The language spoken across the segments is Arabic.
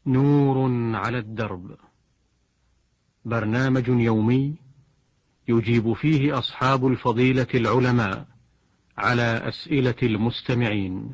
نور على الدرب، برنامج يومي يجيب فيه أصحاب الفضيلة العلماء على أسئلة المستمعين.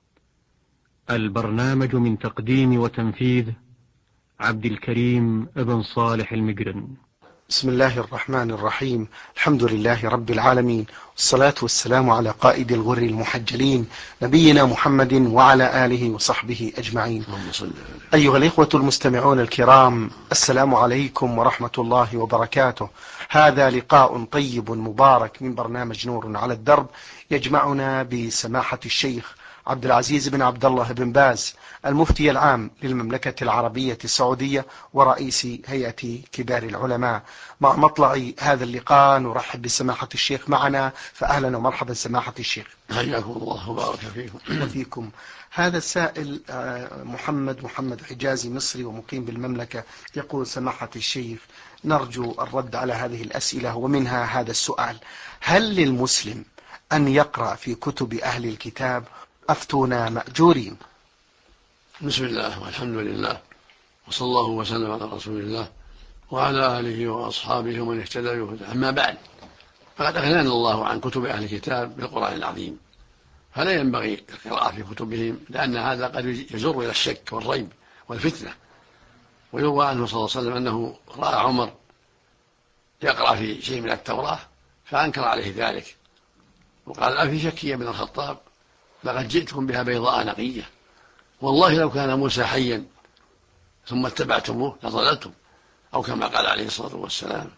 البرنامج من تقديم وتنفيذ عبد الكريم بن صالح المقرن. بسم الله الرحمن الرحيم. الحمد لله رب العالمين، والصلاة والسلام على قائد الغر المحجلين نبينا محمد وعلى آله وصحبه أجمعين. أيها الإخوة المستمعون الكرام، السلام عليكم ورحمة الله وبركاته. هذا لقاء طيب مبارك من برنامج نور على الدرب، يجمعنا بسماحة الشيخ عبد العزيز بن عبد الله بن باز، المفتي العام للمملكة العربية السعودية ورئيس هيئة كبار العلماء. مع مطلع هذا اللقاء نرحب بسماحة الشيخ معنا، فأهلا ومرحبا سماحة الشيخ. حياكم الله وبارك فيكم. وفيكم. هذا السائل محمد حجازي، مصري ومقيم بالمملكة، يقول: سماحة الشيخ، نرجو الرد على هذه الأسئلة، ومنها هذا السؤال: هل للمسلم أن يقرأ في كتب أهل الكتاب؟ أفتونا مأجورين. بسم الله والحمد لله، وصلى الله وسلم على رسول الله وعلى آله وأصحابه ومن اهتدى بهداه. أما بعد، فقد أغنانا الله عن كتب أهل الكتاب بالقرآن العظيم، فلا ينبغي القراءة في كتبهم، لأن هذا قد يجر إلى الشك والريب والفتنة. ويروى عنه صلى الله عليه وسلم أنه رأى عمر يقرأ في شيء من التوراة فأنكر عليه ذلك، وقال: أفي شك يا ابن الخطاب؟ لقد جئتكم بها بيضاء نقية، والله لو كان موسى حيا ثم اتبعتموه لضللتم، أو كما قال عليه الصلاة والسلام.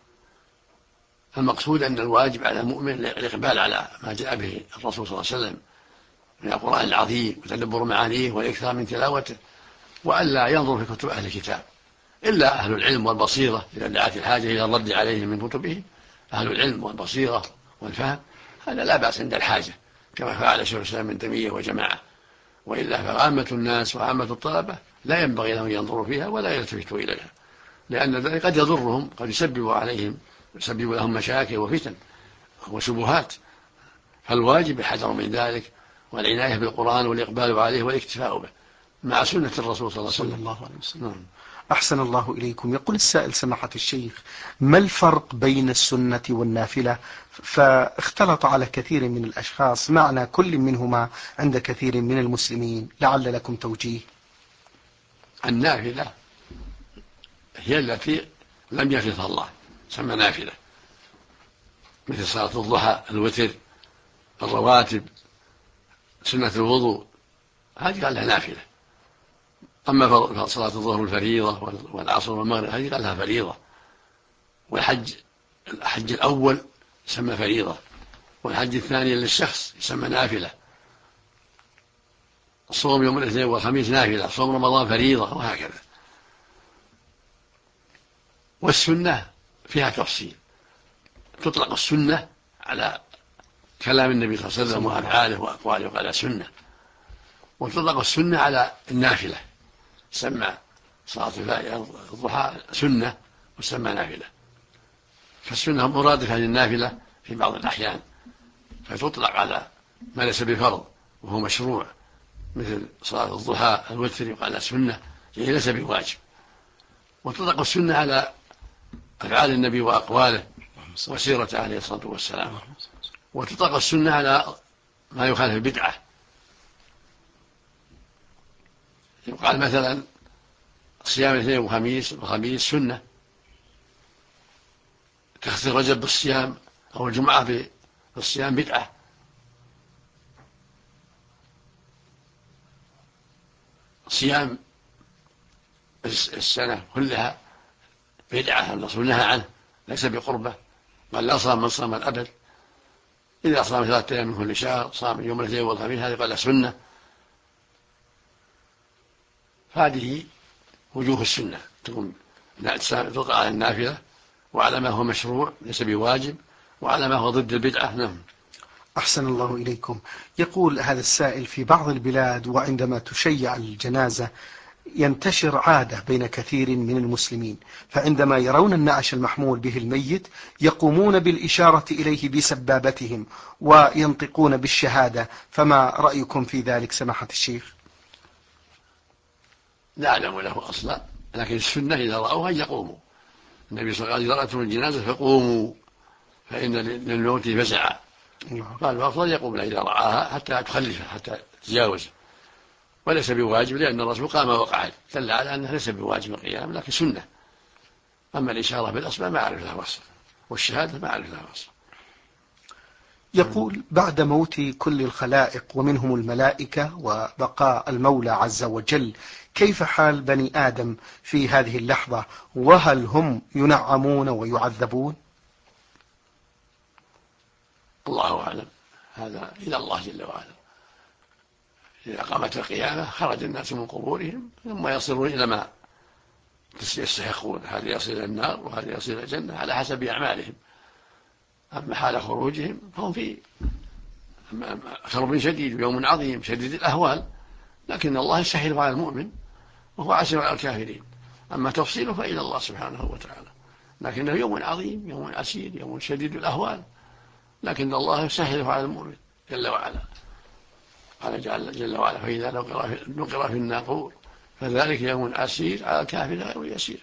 المقصود أن الواجب على المؤمن الإقبال على ما جاء به الرسول صلى الله عليه وسلم من القرآن العظيم وتدبر معانيه والإكثار من تلاوته، وألا ينظر في كتب أهل الكتاب إلا أهل العلم والبصيرة إذا دعت الحاجة إلى الرد عليهم من كتبهم. أهل العلم والبصيرة والفهم هذا لا بأس عند الحاجة، كما فعل شيخ الإسلام ابن تيمية وجماعة. وإلا فعامة الناس وعامة الطلبة لا ينبغي لهم ينظروا فيها ولا يلتفتوا إليها، لأن ذلك قد يضرهم، قد يسبب لهم مشاكل وفتن وشبهات. فالواجب الحذر من ذلك والعناية بالقرآن والإقبال عليه والاكتفاء به مع سنة الرسول صلى الله عليه وسلم. أحسن الله إليكم. يقول السائل: سماحة الشيخ، ما الفرق بين السنة والنافلة؟ فاختلط على كثير من الأشخاص معنى كل منهما عند كثير من المسلمين، لعل لكم توجيه. النافلة هي التي لم يفرضها الله، تسمى نافلة، مثل صلاة الضحى، الوتر، الرواتب، سنة الوضوء، هذه قال لها نافلة. أما صلاة الظهر الفريضة والعصر والمغرب هذه قال لها فريضة. الحج الأول يسمى فريضة، والحج الثاني للشخص يسمى نافلة. الصوم يوم الاثنين والخميس نافلة، صوم رمضان فريضة، وهكذا. والسنة فيها تفصيل، تطلق السنة على كلام النبي صلى الله عليه وسلم وأفعاله وأقواله وقال سنة، وتطلق السنة على النافلة، سمى صلاة الضحى سنة وسمى نافلة. فالسنة مرادفة للنافلة في بعض الأحيان، فتطلق على ما ليس بفرض وهو مشروع، مثل صلاة الضحى، الوتر يقال سنة يعني ليس بواجب. وتطلق السنة على أفعال النبي وأقواله وسيرته عليه الصلاة والسلام. وتطلق السنة على ما يخالف البدعة، يقال مثلا صيام الاثنين والخميس سنة، تخصيص رجب بالصيام أو الجمعة بالصيام بدعة. صيام السنة كلها بدعة، الرسول نهى عنه، ليس بقربة، قال: لا صام من صام الأبد. إذا صام 3 أيام من كل شهر، صام يوم الاثنين والخميس، هذه قال سنة. فهذه وجوه السنة، تطلق على النافلة وعلى ما هو مشروع ليس بواجب، وعلى ما هو ضد البدعة. نعم. أحسن الله إليكم. يقول هذا السائل: في بعض البلاد وعندما تشيع الجنازة ينتشر عادة بين كثير من المسلمين، فعندما يرون النعش المحمول به الميت يقومون بالإشارة إليه بسبابتهم وينطقون بالشهادة، فما رأيكم في ذلك سماحة الشيخ؟ لا أعلم له أصلا، لكن السنة إذا رأوها يقوموا. النبي صلى الله عليه وسلم قال: إذا رأتم الجنازة فقوموا فإن للموت فزعا. قال: الأفضل يقوم إذا رآها حتى تخلفها، حتى تجاوز، وليس بواجب، لأن الرسول قام وقعد، دل على أنه ليس بواجب القيام، لكن سنة. أما الإشارة بالأصبع ما أعرف لها وصف، والشهادة ما أعرف لها وصف. يقول: بعد موت كل الخلائق ومنهم الملائكة وبقاء المولى عز وجل، كيف حال بني آدم في هذه اللحظة، وهل هم ينعمون ويعذبون؟ الله أعلم، هذا إلى الله جل وعلا. إذا قامت القيامة خرج الناس من قبورهم ثم يصلون إلى ما يستحقون، هذا يصل إلى النار وهذا يصل إلى الجنة على حسب أعمالهم. أما حال خروجهم فهم في كرب شديد ويوم عظيم شديد الأهوال، لكن الله يسهل على المؤمن وهو عسير على الكافرين. أما تفصيله فإلى الله سبحانه وتعالى، لكنه يوم عظيم، يوم عسير، يوم شديد الأهوال، لكن الله يسهله على المؤمن جل وعلا. قال جل وعلا: فإذا نقر في الناقور فذلك يوم عسير على الكافر غير يسير.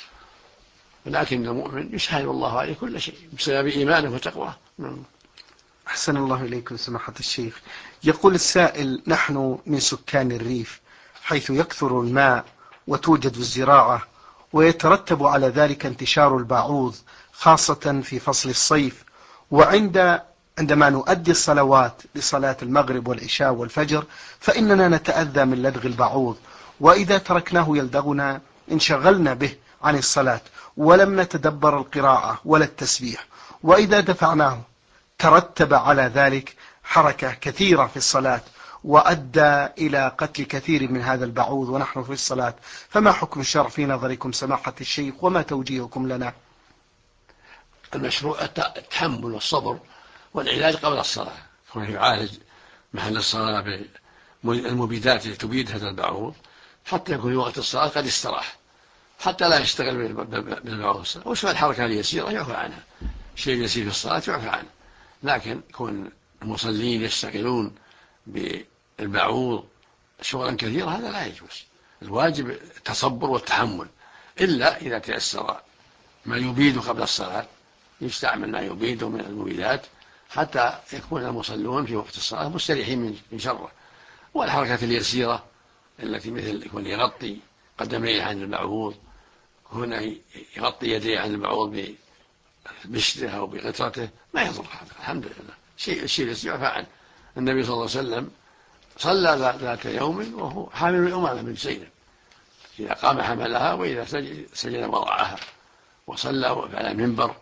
ولكن المؤمن يسهل الله عليه كل شيء بسبب إيمانه وتقواه. أحسن الله إليكم سماحة الشيخ. يقول السائل: نحن من سكان الريف حيث يكثر الماء وتوجد الزراعة، ويترتب على ذلك انتشار البعوض خاصة في فصل الصيف، عندما نؤدي الصلوات لصلاة المغرب والعشاء والفجر فإننا نتأذى من لدغ البعوض، وإذا تركناه يلدغنا انشغلنا به عن الصلاة ولم نتدبر القراءة ولا التسبيح، وإذا دفعناه ترتب على ذلك حركة كثيرة في الصلاة وأدى إلى قتل كثير من هذا البعوض ونحن في الصلاة. فما حكم الشرع في نظركم سماحة الشيخ، وما توجيهكم لنا؟ المشروع التحمل والصبر والعلاج قبل الصلاة، هو يعالج محل الصلاة بالمبيدات التي تبيد هذا البعوض حتى يكون في وقت الصلاة قد استراح، حتى لا يشتغل بالبعوض. وشو الحركة اليسيرة يعفى عنها، شيء يسير في الصلاة يعفى عنه، لكن كون المصلين يشتغلون بالبعوض شغلا كثيرا هذا لا يجوز. الواجب التصبر والتحمل، إلا إذا تيسر ما يبيد قبل الصلاة يستعمل ما يبيد من المبيدات حتى يكون المصلون في وقت الصلاة مستريحين من شره. والحركة اليسيرة التي مثل يكون يغطي قدميه عن البعوض، هنا يغطي يديه عن البعوض بشده أو بقطرته ما يضر هذا، الحمد لله، الشيء يعفى عنه. النبي صلى الله عليه وسلم صلى ذات يوم وهو حامل أمامة بنت زينب، إذا قام حملها وإذا سجد وضعها، وصلى على المنبر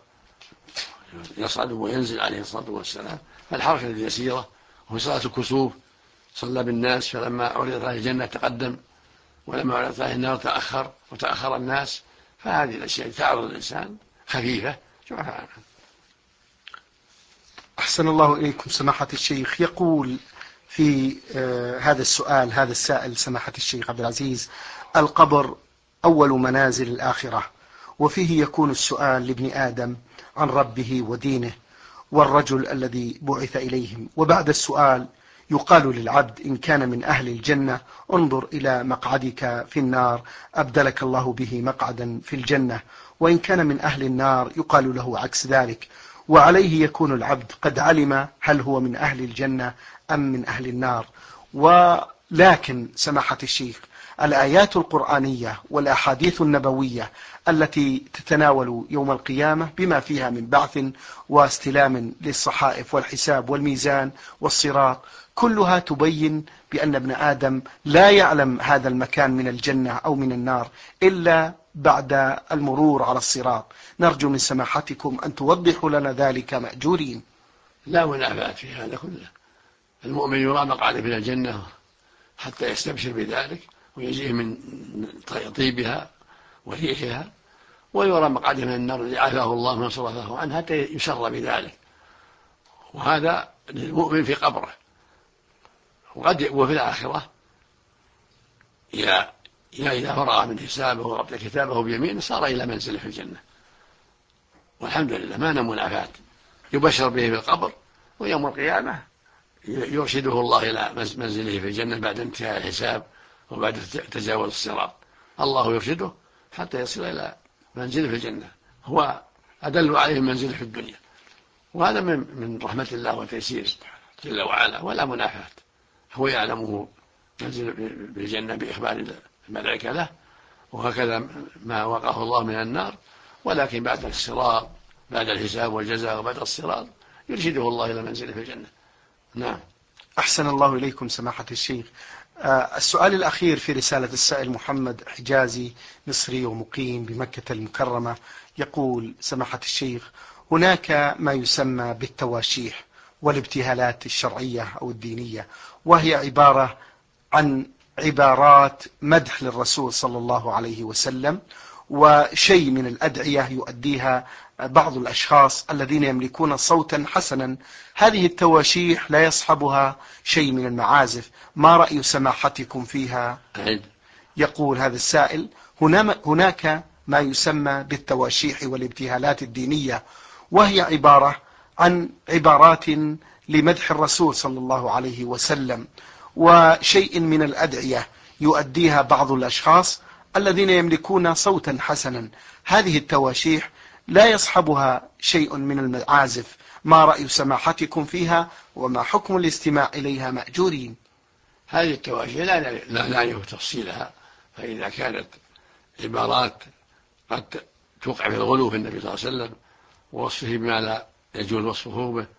يصعد وينزل عليه الصلاة والسلام. فالحركة اليسيرة. وفي صلاة الكسوف صلى بالناس، فلما عرضت عليه الجنة تقدم، ولما عرضت عليه النار تأخر، وتأخر الناس. فهذه الأشياء تعرض الإنسان خفيفة يعفى عنها. أحسن الله إليكم سماحة الشيخ. يقول في هذا السؤال هذا السائل سماحة الشيخ عبد العزيز: القبر أول منازل الآخرة، وفيه يكون السؤال لابن آدم عن ربه ودينه والرجل الذي بعث إليهم، وبعد السؤال يقال للعبد إن كان من أهل الجنة انظر إلى مقعدك في النار أبدلك الله به مقعدا في الجنة، وإن كان من أهل النار يقال له عكس ذلك، وعليه يكون العبد قد علم هل هو من أهل الجنة أم من أهل النار. ولكن سماحة الشيخ، الآيات القرآنية والأحاديث النبوية التي تتناول يوم القيامة بما فيها من بعث واستلام للصحائف والحساب والميزان والصراط كلها تبين بأن ابن آدم لا يعلم هذا المكان من الجنة أو من النار إلا بعد المرور على الصراط. نرجو من سماحتكم أن توضحوا لنا ذلك مأجورين. لا منافاة في هذا كله. المؤمن يرى مقعده من الجنة حتى يستبشر بذلك ويجيه من طيبها وريحها، ويرى مقعده من النار الذي عافاه الله من صرفه عنه حتى يسر بذلك. وهذا للمؤمن في قبره. وفي الآخرة إذا فرغ من حسابه وقبل كتابه بيمينه صار إلى منزله في الجنة، والحمد لله ما منافاة. يبشر به في القبر، ويوم القيامة يرشده الله إلى منزله في الجنة بعد انتهاء الحساب وبعد تجاوز الصراط. الله يرشده حتى يصل إلى منزله في الجنة، هو أدل عليه المنزل في الدنيا. وهذا من رحمة الله وتيسير جل وعلا، ولا منافاة. هو يعلمه منزل بالجنة بإخبار الملائكة له، وهكذا ما وقاه الله من النار، ولكن بعد الصراط، بعد الحساب والجزاء وبعد الصراط يرشده الله إلى منزله في الجنة. نعم. أحسن الله إليكم سماحة الشيخ. السؤال الأخير في رسالة السائل محمد حجازي، مصري ومقيم بمكة المكرمة، يقول: سماحة الشيخ، هناك ما يسمى بالتواشيح والابتهالات الشرعية أو الدينية، وهي عبارة عن عبارات مدح للرسول صلى الله عليه وسلم، وشيء من الأدعية يؤديها بعض الأشخاص الذين يملكون صوتا حسنا. هذه التواشيح لا يصحبها شيء من المعازف، ما رأي سماحتكم فيها؟ يقول هذا السائل: هناك ما يسمى بالتواشيح والابتهالات الدينية، وهي عبارة عن عبارات لمدح الرسول صلى الله عليه وسلم، وشيء من الأدعية يؤديها بعض الأشخاص الذين يملكون صوتا حسنا. هذه التواشيح لا يصحبها شيء من المعازف، ما رأي سماحتكم فيها، وما حكم الاستماع إليها مأجورين؟ هذه التواشيح لا نعرف تفصيلها، فإذا كانت عبارات قد توقع في الغلو في النبي صلى الله عليه وسلم ووصفه بما لا يجوز وصفه به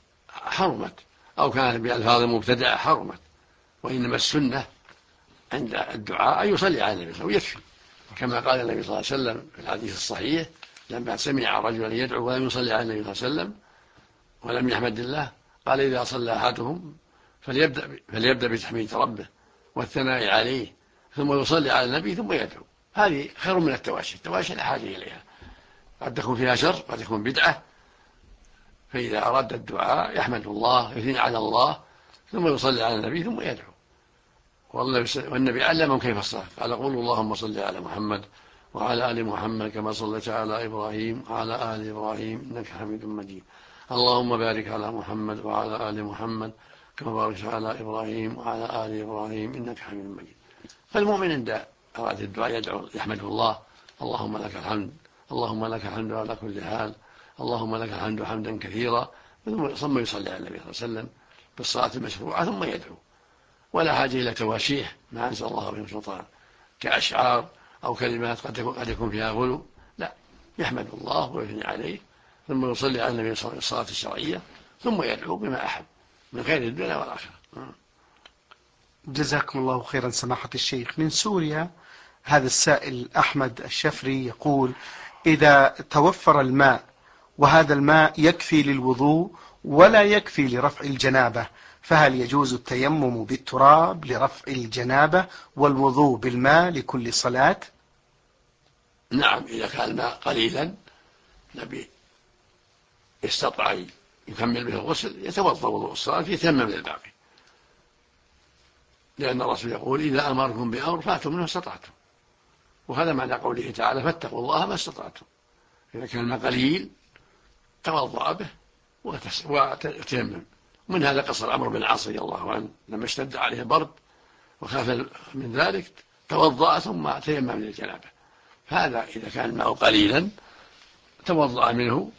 حرمت، أو كانت بألفاظ مبتدعة حرمت. وإنما السنة عند الدعاء أن يصلي على النبي صلى الله عليه وسلم، ويكفي، كما قال النبي صلى الله عليه وسلم في الحديث الصحيح لما سمع رجلا يدعو ولم يصلي على النبي صلى الله عليه وسلم ولم يحمد الله، قال: إذا صلى أحدهم فليبدأ بتحميد ربه والثناء عليه، ثم يصلي على النبي ثم يدعو. هذه خير من التواشي. التواشي لا حاجة إليها، قد تكون فيها شر، قد تكون بدعة. فإذا أراد الدعاء يحمد الله، يثني على الله، ثم يصلي على النبي ثم يدعو. والنبي علمهم كيف الصلاة، قال: قولوا اللهم صل على محمد وعلى آل محمد كما صليت على إبراهيم وعلى آل إبراهيم إنك حميد مجيد، اللهم بارك على محمد وعلى آل محمد كما باركت على إبراهيم وعلى آل إبراهيم إنك حميد مجيد. فالمؤمن عند أراد الدعاء يدعو يحمد الله: اللهم لك الحمد، اللهم لك الحمد على كل حال، اللهم لك الحمد حمدا كثيرا، ثم يصلي على النبي صلى الله عليه وسلم بالصلاة المشروعة ثم يدعو. ولا حاجة إلى تواشيح ما أنزل الله بهم سلطان كأشعار أو كلمات قد يكون فيها غلو، لا، يحمد الله ويثني عليه ثم يصلي على النبي صلى الله عليه وسلم الصلاة الشرعية ثم يدعو بما أحب من خير الدنيا والآخرة. جزاكم الله خيرا سماحة الشيخ. من سوريا هذا السائل أحمد الشفري يقول: إذا توفر الماء وهذا الماء يكفي للوضوء ولا يكفي لرفع الجنابة، فهل يجوز التيمم بالتراب لرفع الجنابة والوضوء بالماء لكل صلاة؟ نعم، إذا كان الماء قليلا النبي استطاع يكمل به الغسل يتوضأ وضوء الصلاة يتيمم للباقي، لأن الرسول يقول: إذا أمركم بأمر فأتوا منه استطعتم. وهذا معنى قوله تعالى: فاتقوا الله ما استطعتم. إذا كان الماء قليل توضأ به وتيمم. من هذا قصر عمرو بن العاص رضي الله عنه لما اشتد عليه البرد وخاف من ذلك توضأ ثم تيمم للجنابة. هذا إذا كان الماء قليلا توضأ منه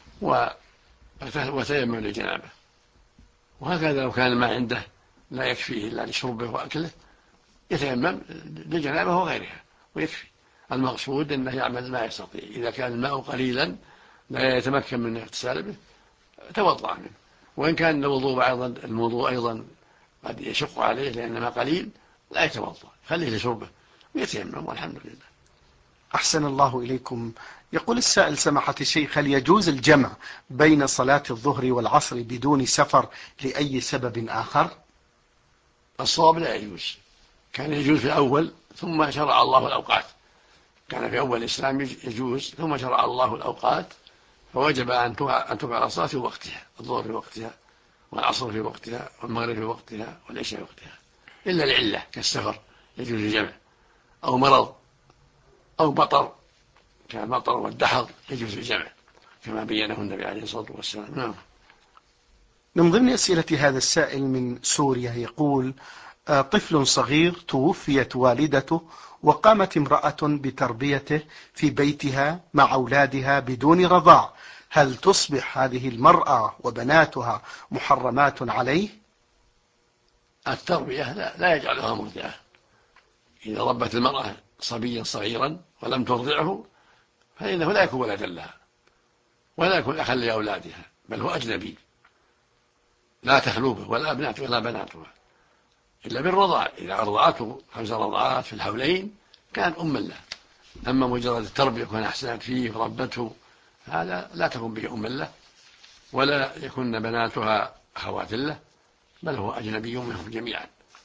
وتيمم للجنابة. وهكذا لو كان الماء عنده لا يكفيه إلا لشربه وأكله يتيمم للجنابة وغيرها ويكفي. المقصود أنه يعمل ما يستطيع. إذا كان الماء قليلا لا يتمكن من اغتسال به توضأ منه. وإن كان الموضوع أيضا قد يشق عليه لأن ما قليل لا يتوضأ، خليه لشربه ويتيمم والحمد لله. أحسن الله إليكم. يقول السائل: سماحة الشيخ، هل يجوز الجمع بين صلاة الظهر والعصر بدون سفر لأي سبب آخر؟ الصواب لا يجوز. كان يجوز في الأول ثم شرع الله الأوقات. كان في أول الإسلام يجوز ثم شرع الله الأوقات، فوجب أن تفعل الصلاة في وقتها، الظهر في وقتها والعصر في وقتها والمغرب في وقتها والعشاء في وقتها، إلا العلة كالسفر يجوز الجمع، أو مرض أو مطر كالمطر والدحر يجوز الجمع كما بينه النبي عليه الصلاة والسلام. نعم. من ضمن أسئلة هذا السائل من سوريا يقول: طفل صغير توفيت والدته وقامت امرأة بتربيته في بيتها مع أولادها بدون رضاع، هل تصبح هذه المرأة وبناتها محرمات عليه؟ التربية لا يجعلها مرضعة. إذا ربت المرأة صبيا صغيرا ولم ترضعه فإنه لا يكون ولدا لها ولا يكون أخا لأولادها، بل هو أجنبي لا تخلو به ولا بناتها إلا بالرضاع. إذا أرضعته 5 رضعات في الحولين كان أما له. أما مجرد التربية وكان أحسنت فيه وربته هذا لا تكون به أما له ولا يكون بناتها أخوات له، بل هو أجنبي منهم جميعا.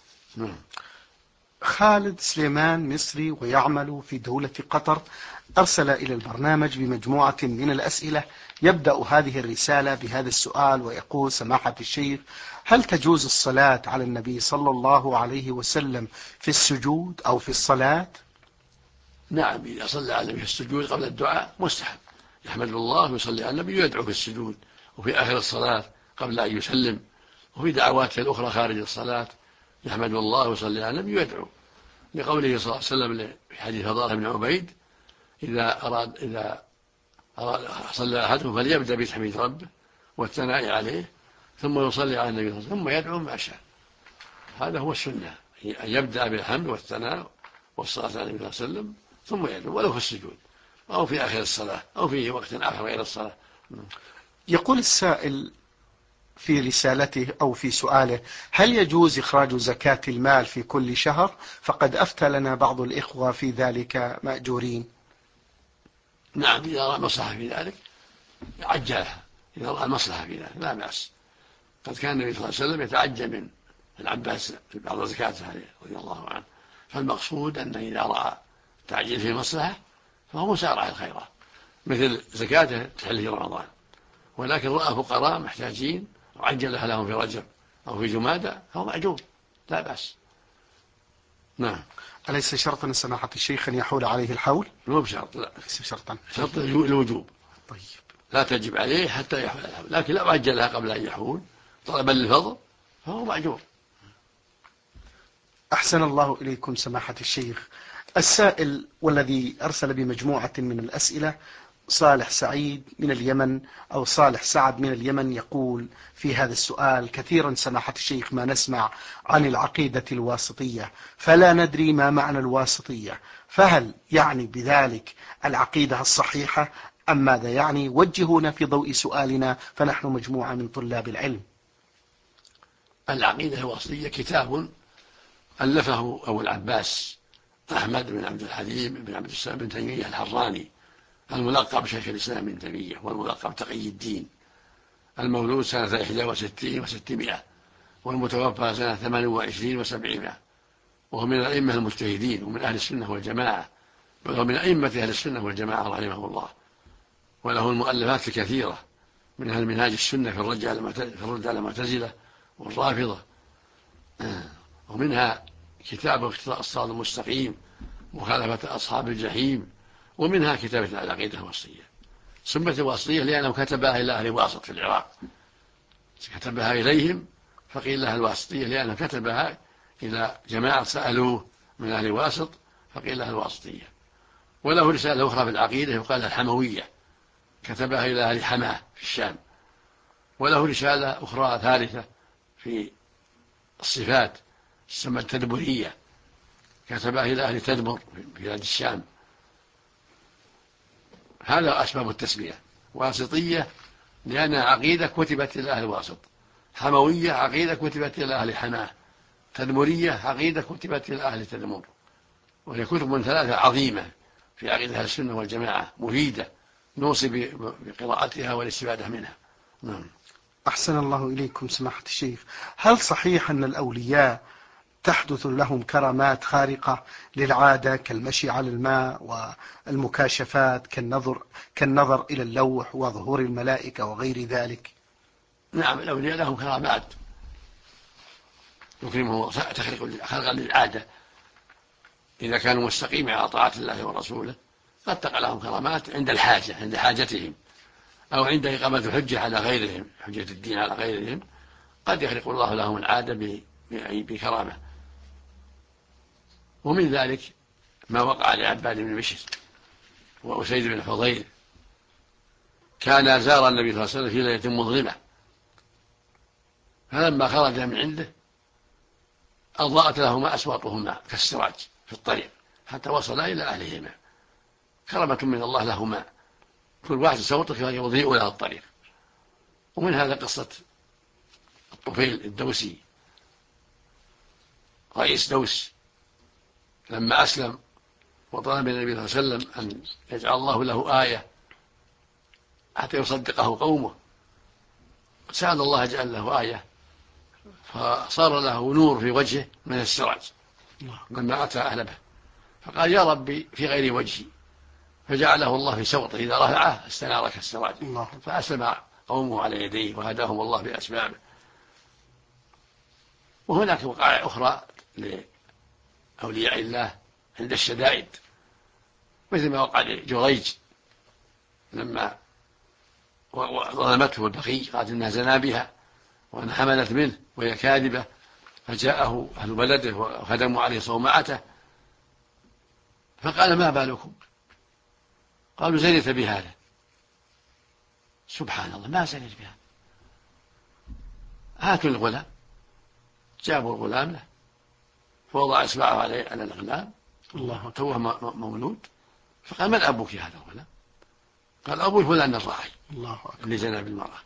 خالد سليمان مصري ويعمل في دولة قطر أرسل إلى البرنامج بمجموعة من الأسئلة، يبدأ هذه الرسالة بهذا السؤال ويقول: سماحة الشيخ، هل تجوز الصلاة على النبي صلى الله عليه وسلم في السجود أو في الصلاة؟ نعم، إذا صلى على النبي في السجود قبل الدعاء مستحب، يحمد الله ويصلي على النبي ويدعو في السجود وفي آخر الصلاة قبل أن يسلم، وفي دعواته الأخرى خارج الصلاة يحمد الله ويصلي على النبي ويدعو، لقوله صلى الله عليه وسلم في حديث فضالة بن عبيد: إذا أراد صلى أحدكم فليبدأ بتحميد ربه والثناء عليه ثم يصلي على النبي ثم يدعو ما شاء. هذا هو السنة، أن يبدأ بالحمد والثناء والصلاة على النبي صلى الله عليه وسلم ثم يدعو، ولو في السجود أو في آخر الصلاة أو في وقت آخر غير الصلاة. يقول السائل في رسالته أو في سؤاله: هل يجوز إخراج زكاة المال في كل شهر؟ فقد أفتى لنا بعض الإخوة في ذلك مأجورين. نعم، إذا رأى مصلحة في ذلك عجلها، إذا رأى المصلحة في ذلك لا بأس. قد كان النبي صلى الله عليه وسلم يتعجل من العباس في بعض زكاته رضي الله عنه، فالمقصود أنه إذا رأى تعجيل في مصلحة فهو مسارع الخيرات، مثل زكاته تحل في رمضان، ولكن رأى فقراء محتاجين وعجلها لهم في رجب أو في جمادى فهو مأجور لا بأس. نعم. أليس شرطا سماحة الشيخ أن يحول عليه الحول؟ مو بشرط، لا، ليس شرطا، شرط الوجوب. طيب، لا تجب عليه حتى يحول الحول، لكن لو عجلها قبل أن يحول طلبا للفضل فهو مأجور. أحسن الله إليكم سماحة الشيخ. السائل والذي أرسل بمجموعة من الأسئلة صالح سعيد من اليمن، أو صالح سعد من اليمن، يقول في هذا السؤال: كثيرا سماحة الشيخ ما نسمع عن العقيدة الواسطية، فلا ندري ما معنى الواسطية، فهل يعني بذلك العقيدة الصحيحة أم ماذا يعني؟ وجهونا في ضوء سؤالنا فنحن مجموعة من طلاب العلم. العقيدة الواسطية كتاب ألفه أبو العباس أحمد بن عبد الحليم بن عبد السلام بن تيمية الحراني، الملقب شيخ الإسلام بن تيمية والملقب تقي الدين، المولود سنة 61 و600 والمتوفى سنة 28 و700، وهو من الأئمة المجتهدين ومن أهل السنة والجماعة، وهو من أئمة أهل السنة والجماعة رحمه الله، وله المؤلفات الكثيرة، منها المنهاج السنة في الرد على المعتزلة والرافضة، ومنها كتاب اقتضاء الصراط المستقيم مخالفة أصحاب الجحيم، ومنها كتابة العقيدة الواسطية. سمت الواسطية لأنه كتبها إلى أهل واسط في العراق، كتبها إليهم فقيل لها الواسطية، لأنه كتبها إلى جماعة سألوه من أهل واسط فقيل لها الواسطية. وله رسالة أخرى في العقيدة يقال الحموية، كتبها إلى أهل حماه في الشام. وله رسالة أخرى ثالثة في الصفات تسمى التدبرية، كتبها إلى أهل تدبر في بلاد الشام. هذا أسباب التسمية: واسطية لأنها عقيدة كتبت إلى أهل واسط، حموية عقيدة كتبت إلى أهل حماه، تدمرية عقيدة كتبت إلى أهل تدمر. وهي كتب 3 عظيمة في عقيدة أهل السنة والجماعة مفيدة، نوصي بقراءتها والاستفادة منها. نعم. أحسن الله إليكم سماحة الشيخ. هل صحيح أن الأولياء تحدث لهم كرامات خارقة للعادة كالمشي على الماء والمكاشفات كالنظر إلى اللوح وظهور الملائكة وغير ذلك؟ نعم، الأولياء لهم كرامات يكرمهم خلقا للعادة، إذا كانوا مستقيمين على طاعة الله ورسوله قد تقع لهم كرامات عند الحاجة، عند حاجتهم، أو عند إقامة الحجة على غيرهم، حجة الدين على غيرهم، قد يخلق الله لهم العادة بكرامة. ومن ذلك ما وقع لعباد بن بشر وأسيد بن حضير، كان زار النبي صلى الله عليه وسلم في ليلة مظلمة، فلما خرج من عنده أضاءت لهما أسواطهما كالسراج في الطريق حتى وصلا إلى أهلهما، كرمة من الله لهما، كل واحد صوتك يضيء له الطريق. ومن هذا قصة الطفيل الدوسي رئيس دوس لما أسلم وطلب النبي صلى الله عليه وسلم أن يجعل الله له آية حتى يصدقه قومه، سأل الله يجعل له آية، فصار له نور في وجهه من السراج لما أتى أهله، فقال يا ربي في غير وجهي، فجعله الله في سوطه إذا رفعه استنار كالسراج، فأسلم قومه على يديه وهداهم الله بأسبابه. وهناك وقائع أخرى لأولياء الله عند الشدائد، مثل ما وقع لجريج لما ظلمته البقي، قالت إنها زنا بها وأن حملت منه وهي كاذبة، فجاءه أهل بلده وخدموا عليه صومعته، فقال ما بالكم؟ قالوا زنيت بهذا. سبحان الله، ما زنيت بهذا، هاتوا الغلام. جابوا الغلام له فوضع إصبعه على الغلام، توه مولود، فقال من أبوك هذا الغلام؟ قال أبوي فلان الراعي اللي زنى بالمرأة.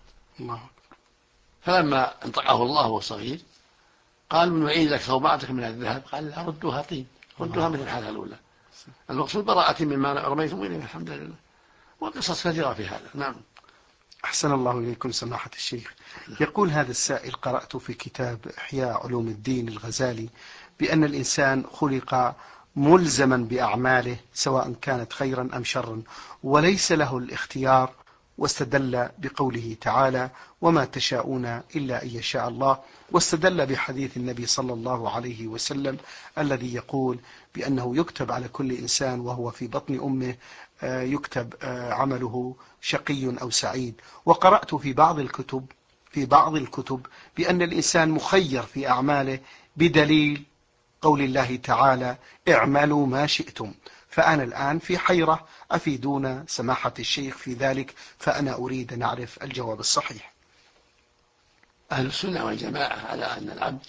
فلما انطقه الله وهو صغير قال من وعيد لك صومعتك من الذهب؟ قال لا، ردوها طين، ردوها مثل الحالة الأولى. المقصود براءة مما رميتم إليه، الحمد لله. وقصص كثيرة في هذا. نعم. أحسن الله إليكم سماحة الشيخ. يقول هذا السائل: قرأت في كتاب إحياء علوم الدين الغزالي بأن الإنسان خلق ملزما بأعماله سواء كانت خيرا أم شرا، وليس له الاختيار، واستدل بقوله تعالى: وما تشاءون إلا أن يشاء الله، واستدل بحديث النبي صلى الله عليه وسلم الذي يقول بأنه يكتب على كل إنسان وهو في بطن أمه يكتب عمله شقي أو سعيد. وقرأت في بعض الكتب بأن الإنسان مخير في أعماله بدليل قول الله تعالى: اعملوا ما شئتم. فأنا الآن في حيرة، أفيدونا سماحة الشيخ في ذلك، فأنا أريد أن أعرف الجواب الصحيح. أهل السنة والجماعة على أن العبد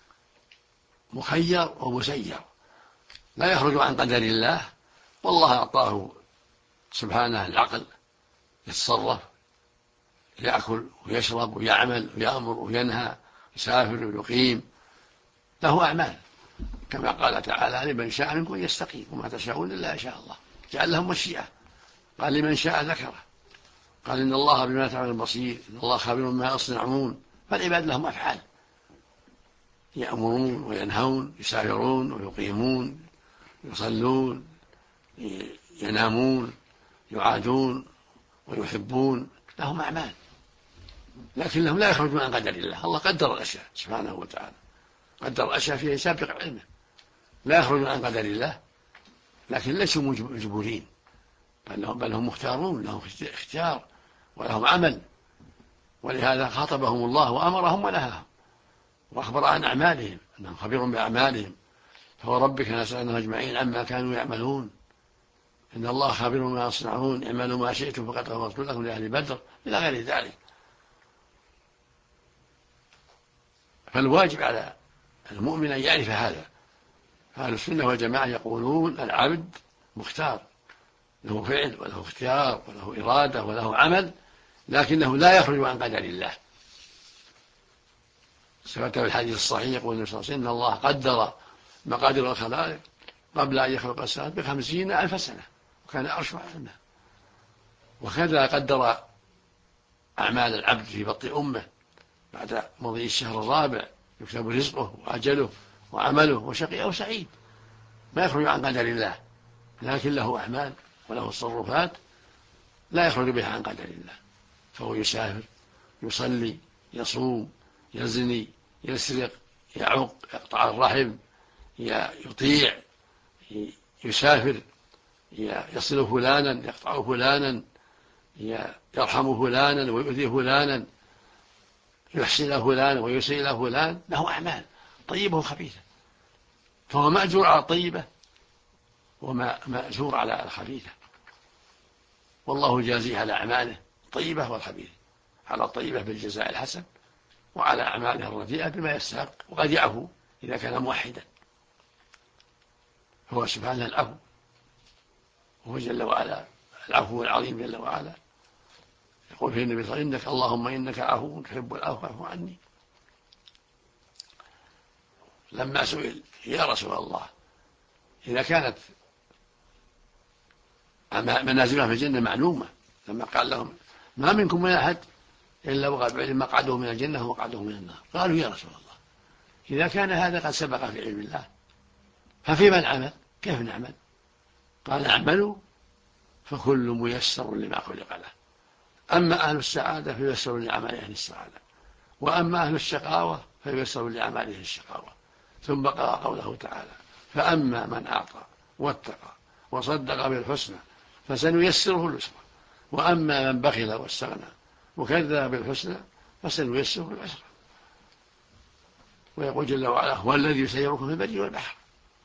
مخير ومسير، لا يخرج عن قدر الله، والله أعطاه سبحانه العقل يتصرف، يأكل ويشرب ويعمل ويأمر وينهى، يسافر ويقيم، له أعمال كما قال تعالى: لمن شاء منكم يستقيم وما تشاءون إلا إن شاء الله. جعل لهم مشيئة، قال لمن شاء ذكره، قال إن الله بما تعملون بصير، إن الله خبير بما يصنعون. فالعباد لهم أفعال، يأمرون وينهون، يسافرون ويقيمون، يصلون، ينامون، يعادون ويحبون، لهم أعمال، لكنهم لا يخرجون عن قدر الله. الله قدر الأشياء سبحانه وتعالى، قدر الأشياء في سابق علمه، لا يخرجون عن قدر الله، لكن ليسوا مجبورين، بل هم مختارون، لهم اختيار ولهم عمل. ولهذا خاطبهم الله وأمرهم ونهاهم وأخبر عن أعمالهم أنهم خبير بأعمالهم، فوربك لنسألنهم أجمعين عما كانوا يعملون، إن الله خبير ما يصنعون، اعملوا ما شئتم فقد غفرت لكم لأهل بدر، إلى غير ذلك. فالواجب على المؤمن أن يعرف هذا. أهل السنة والجماعة يقولون العبد مختار، له فعل وله اختيار وله إرادة وله عمل، لكنه لا يخرج عن قدر الله. ثبت في الحديث الصحيح يقول النبي صلى الله عليه وسلم: إن الله قدر مقادير الخلائق قبل أن يخلق السماوات ب50,000 سنة، وكان عرشه على الماء. وكذا قدر أعمال العبد في بطن أمه، بعد مضي الشهر الرابع يكتب رزقه وأجله وعمله، وشقي أو سعيد، ما يخرج عن قدر الله، لكن له أعمال وله تصرفات لا يخرج بها عن قدر الله. فهو يسافر، يصلي، يصوم، يزني، يسرق، يعق، يقطع الرحم، يطيع، يسافر، يصل فلانا، يقطع فلانا، يرحم فلانا ويؤذي فلانا، يحسن فلانا ويسيء فلان، له أعمال طيبة وخبيثة. فهو مأجور على الطيبة ومأجور على الخبيثة، والله جازيه على أعماله الطيبة والخبيثة، على الطيبة بالجزاء الحسن، وعلى أعماله الرديئة بما يستحق، وقد يعفو إذا كان موحدا. هو سبحانه العفو، وهو جل وعلا العفو العظيم جل وعلا. يقول في النبي صلى الله عليه وسلم: اللهم إنك عفو تحب العفو فاعف عني. لما سئل: يا رسول الله، إذا كانت منازلها في الجنة معلومة، لما قال لهم: ما منكم من أحد إلا وقد علم مقعده من الجنة ومقعده من النار. قالوا: يا رسول الله، إذا كان هذا قد سبق في علم الله ففيما العمل؟ كيف نعمل؟ قال: اعملوا فكل ميسر لما خلق له، أما أهل السعادة فييسرون لأعمال أهل السعادة، وأما أهل الشقاوة فييسرون لأعماله الشقاوة. ثم قرأ قوله تعالى: فأما من أعطى واتقى وصدق بالحسنى فسنيسره اليسرى، وأما من بخل واستغنى وكذب بالحسنى فسنيسره العسرى. ويقول جل وعلا: هو الذي يسيركم في البر والبحر.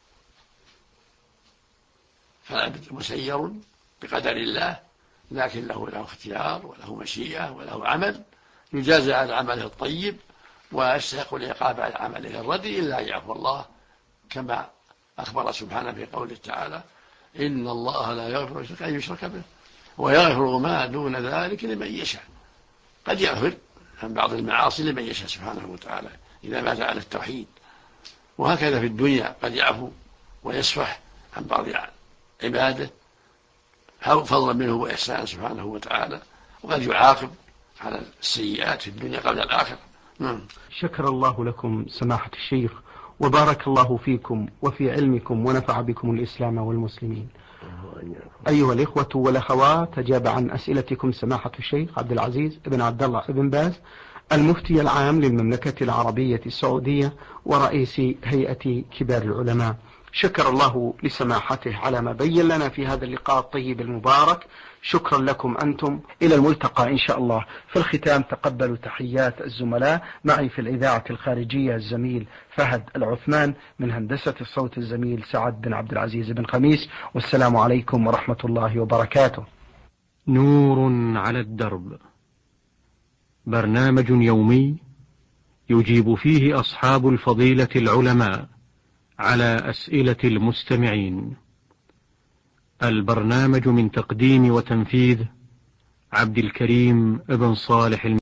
فالعبد مسير بقدر الله، لكن له اختيار وله مشيئة وله عمل، يجازى على عمله الطيب ويستحق العقاب على عمله الردي إلا أن يعفو الله، كما أخبر سبحانه في قوله تعالى: إن الله لا يغفر أن يشرك به ويغفر ما دون ذلك لمن يشاء. قد يغفر عن بعض المعاصي لمن يشاء سبحانه وتعالى إذا مات على التوحيد، وهكذا في الدنيا قد يعفو ويصفح عن بعض عباده فضلا منه وإحسانا سبحانه وتعالى، وقد يعاقب على السيئات في الدنيا قبل الآخرة. شكر الله لكم سماحة الشيخ، وبارك الله فيكم وفي علمكم، ونفع بكم الإسلام والمسلمين. أيها الإخوة والأخوات، أجاب عن أسئلتكم سماحة الشيخ عبد العزيز بن عبد الله بن باز، المفتي العام للمملكة العربية السعودية ورئيس هيئة كبار العلماء. شكر الله لسماحته على ما بين لنا في هذا اللقاء الطيب المبارك. شكرا لكم أنتم، إلى الملتقى إن شاء الله. في الختام تقبلوا تحيات الزملاء، معي في الإذاعة الخارجية الزميل فهد العثمان، من هندسة الصوت الزميل سعد بن عبد العزيز بن خميس، والسلام عليكم ورحمة الله وبركاته. نور على الدرب، برنامج يومي يجيب فيه أصحاب الفضيلة العلماء على أسئلة المستمعين. البرنامج من تقديم وتنفيذ عبد الكريم ابن صالح